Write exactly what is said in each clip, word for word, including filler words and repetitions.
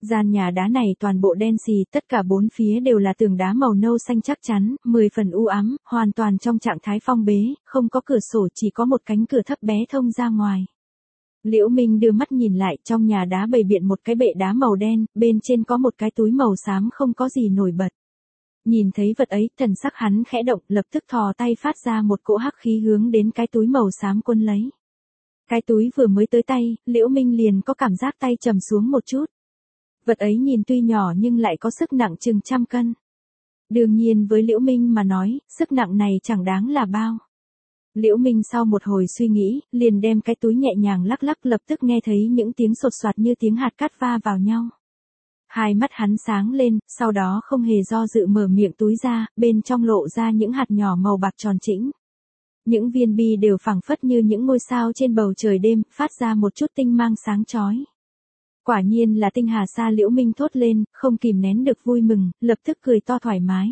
Gian nhà đá này toàn bộ đen xì, tất cả bốn phía đều là tường đá màu nâu xanh chắc chắn, mười phần u ám, hoàn toàn trong trạng thái phong bế, không có cửa sổ, chỉ có một cánh cửa thấp bé thông ra ngoài. Liễu Minh đưa mắt nhìn lại, trong nhà đá bày biện một cái bệ đá màu đen, bên trên có một cái túi màu xám không có gì nổi bật. Nhìn thấy vật ấy, thần sắc hắn khẽ động, lập tức thò tay phát ra một cỗ hắc khí hướng đến cái túi màu xám quân lấy. Cái túi vừa mới tới tay, Liễu Minh liền có cảm giác tay trầm xuống một chút. Vật ấy nhìn tuy nhỏ nhưng lại có sức nặng chừng trăm cân. Đương nhiên với Liễu Minh mà nói, sức nặng này chẳng đáng là bao. Liễu Minh sau một hồi suy nghĩ, liền đem cái túi nhẹ nhàng lắc lắc, lập tức nghe thấy những tiếng sột soạt như tiếng hạt cát va vào nhau. Hai mắt hắn sáng lên, sau đó không hề do dự mở miệng túi ra, bên trong lộ ra những hạt nhỏ màu bạc tròn trĩnh. Những viên bi đều phảng phất như những ngôi sao trên bầu trời đêm, phát ra một chút tinh mang sáng chói. Quả nhiên là tinh hà sa, Liễu Minh thốt lên, không kìm nén được vui mừng, lập tức cười to thoải mái.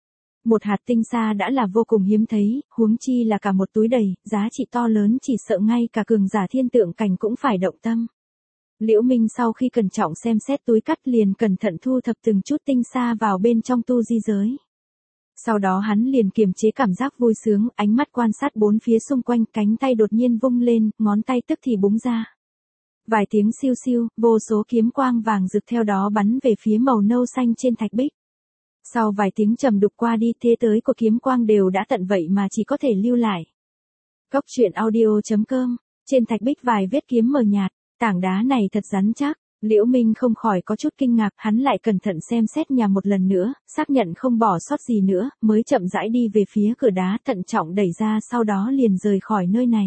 Một hạt tinh sa đã là vô cùng hiếm thấy, huống chi là cả một túi đầy, giá trị to lớn chỉ sợ ngay cả cường giả thiên tượng cảnh cũng phải động tâm. Liễu Minh sau khi cẩn trọng xem xét túi cắt liền cẩn thận thu thập từng chút tinh sa vào bên trong tu di giới. Sau đó hắn liền kiềm chế cảm giác vui sướng, ánh mắt quan sát bốn phía xung quanh, cánh tay đột nhiên vung lên, ngón tay tức thì búng ra. Vài tiếng siêu siêu, vô số kiếm quang vàng rực theo đó bắn về phía màu nâu xanh trên thạch bích. Sau vài tiếng trầm đục qua đi, thế tới của kiếm quang đều đã tận vậy mà chỉ có thể lưu lại. Cốc truyện audio chấm com, trên thạch bích vài vết kiếm mờ nhạt, tảng đá này thật rắn chắc. Liễu Minh không khỏi có chút kinh ngạc, hắn lại cẩn thận xem xét nhà một lần nữa, xác nhận không bỏ sót gì nữa, mới chậm rãi đi về phía cửa đá, thận trọng đẩy ra, sau đó liền rời khỏi nơi này.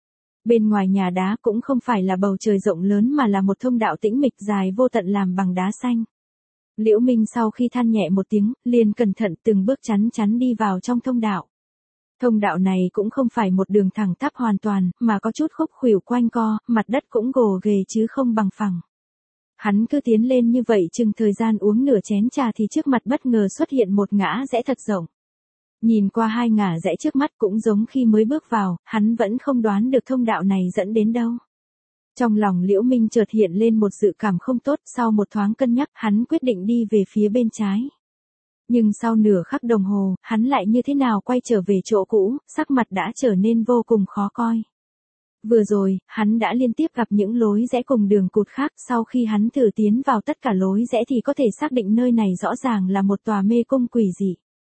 Bên ngoài nhà đá cũng không phải là bầu trời rộng lớn mà là một thông đạo tĩnh mịch dài vô tận làm bằng đá xanh. Liễu Minh sau khi than nhẹ một tiếng, liền cẩn thận từng bước chắn chắn đi vào trong thông đạo. Thông đạo này cũng không phải một đường thẳng tắp hoàn toàn, mà có chút khúc khuỷu quanh co, mặt đất cũng gồ ghề chứ không bằng phẳng. Hắn cứ tiến lên như vậy chừng thời gian uống nửa chén trà thì trước mặt bất ngờ xuất hiện một ngã rẽ thật rộng. Nhìn qua hai ngả rẽ trước mắt cũng giống khi mới bước vào, hắn vẫn không đoán được thông đạo này dẫn đến đâu. Trong lòng Liễu Minh chợt hiện lên một dự cảm không tốt, sau một thoáng cân nhắc, hắn quyết định đi về phía bên trái. Nhưng sau nửa khắc đồng hồ, hắn lại như thế nào quay trở về chỗ cũ, sắc mặt đã trở nên vô cùng khó coi. Vừa rồi, hắn đã liên tiếp gặp những lối rẽ cùng đường cụt khác, sau khi hắn thử tiến vào tất cả lối rẽ thì có thể xác định nơi này rõ ràng là một tòa mê cung quỷ dị.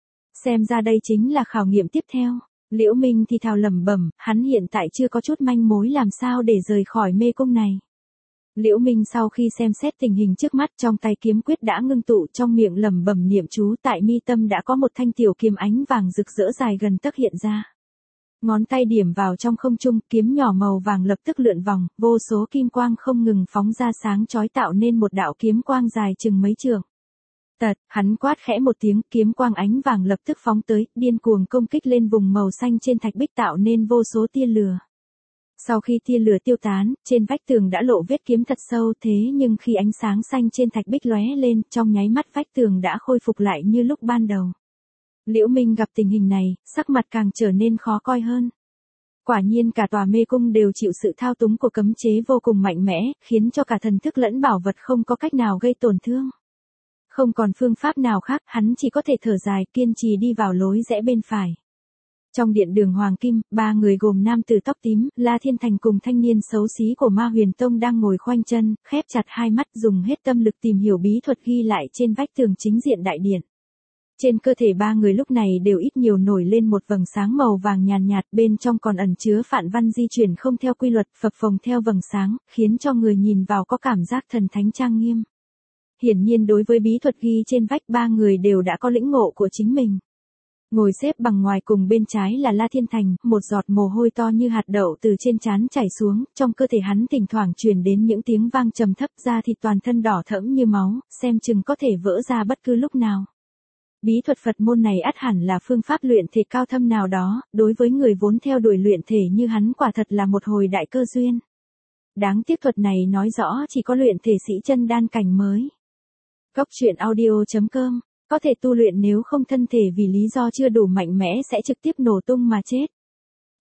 Xem ra đây chính là khảo nghiệm tiếp theo. Liễu Minh thì thào lẩm bẩm, hắn hiện tại chưa có chút manh mối làm sao để rời khỏi mê cung này. Liễu Minh sau khi xem xét tình hình trước mắt, trong tay kiếm quyết đã ngưng tụ, trong miệng lẩm bẩm niệm chú, tại mi tâm đã có một thanh tiểu kiếm ánh vàng rực rỡ dài gần tấc hiện ra. Ngón tay điểm vào trong không trung, kiếm nhỏ màu vàng lập tức lượn vòng, vô số kim quang không ngừng phóng ra sáng chói tạo nên một đạo kiếm quang dài chừng mấy trượng. Tật, hắn quát khẽ một tiếng, kiếm quang ánh vàng lập tức phóng tới, điên cuồng công kích lên vùng màu xanh trên thạch bích tạo nên vô số tia lửa. Sau khi tia lửa tiêu tán, trên vách tường đã lộ vết kiếm thật sâu, thế nhưng khi ánh sáng xanh trên thạch bích lóe lên, trong nháy mắt vách tường đã khôi phục lại như lúc ban đầu. Liễu Minh gặp tình hình này, sắc mặt càng trở nên khó coi hơn. Quả nhiên cả tòa mê cung đều chịu sự thao túng của cấm chế vô cùng mạnh mẽ, khiến cho cả thần thức lẫn bảo vật không có cách nào gây tổn thương. Không còn phương pháp nào khác, hắn chỉ có thể thở dài, kiên trì đi vào lối rẽ bên phải. Trong điện đường Hoàng Kim, ba người gồm nam tử tóc tím, La Thiên Thành cùng thanh niên xấu xí của Ma Huyền Tông đang ngồi khoanh chân, khép chặt hai mắt, dùng hết tâm lực tìm hiểu bí thuật ghi lại trên vách tường chính diện đại điện. Trên cơ thể ba người lúc này đều ít nhiều nổi lên một vầng sáng màu vàng nhàn nhạt, bên trong còn ẩn chứa phản văn di chuyển không theo quy luật, phập phồng theo vầng sáng, khiến cho người nhìn vào có cảm giác thần thánh trang nghiêm. Hiển nhiên đối với bí thuật ghi trên vách, ba người đều đã có lĩnh ngộ của chính mình. Ngồi xếp bằng ngoài cùng bên trái là La Thiên Thành, một giọt mồ hôi to như hạt đậu từ trên trán chảy xuống, trong cơ thể hắn thỉnh thoảng truyền đến những tiếng vang trầm thấp, da thịt toàn thân đỏ thẫm như máu, xem chừng có thể vỡ ra bất cứ lúc nào. Bí thuật Phật môn này ắt hẳn là phương pháp luyện thể cao thâm nào đó, đối với người vốn theo đuổi luyện thể như hắn quả thật là một hồi đại cơ duyên. Đáng tiếc thuật này nói rõ chỉ có luyện thể sĩ chân đan cảnh mới. Cốc truyện audio chấm com, có thể tu luyện, nếu không thân thể vì lý do chưa đủ mạnh mẽ sẽ trực tiếp nổ tung mà chết.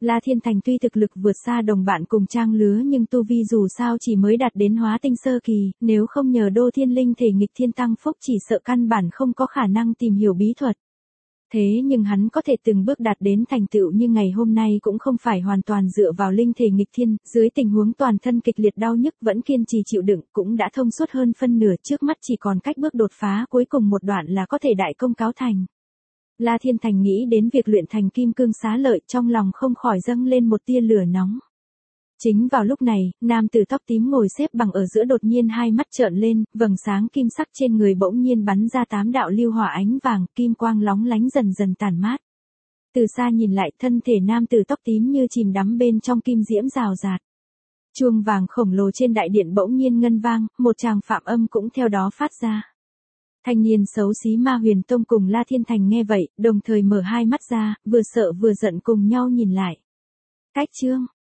La Thiên Thành tuy thực lực vượt xa đồng bạn cùng trang lứa nhưng tu vi dù sao chỉ mới đạt đến hóa tinh sơ kỳ, nếu không nhờ đô thiên linh thể nghịch thiên tăng phúc chỉ sợ căn bản không có khả năng tìm hiểu bí thuật. Thế nhưng hắn có thể từng bước đạt đến thành tựu như ngày hôm nay cũng không phải hoàn toàn dựa vào linh thể nghịch thiên, dưới tình huống toàn thân kịch liệt đau nhức vẫn kiên trì chịu đựng cũng đã thông suốt hơn phân nửa, trước mắt chỉ còn cách bước đột phá cuối cùng một đoạn là có thể đại công cáo thành. La Thiên Thành nghĩ đến việc luyện thành kim cương xá lợi trong lòng không khỏi dâng lên một tia lửa nóng. Chính vào lúc này, nam tử tóc tím ngồi xếp bằng ở giữa đột nhiên hai mắt trợn lên, vầng sáng kim sắc trên người bỗng nhiên bắn ra tám đạo lưu hỏa ánh vàng, kim quang lóng lánh dần dần tàn mát. Từ xa nhìn lại, thân thể nam tử tóc tím như chìm đắm bên trong kim diễm rào rạt. Chuông vàng khổng lồ trên đại điện bỗng nhiên ngân vang, một tràng phạm âm cũng theo đó phát ra. Thanh niên xấu xí Ma Huyền Tông cùng La Thiên Thành nghe vậy, đồng thời mở hai mắt ra, vừa sợ vừa giận cùng nhau nhìn lại. Cách chương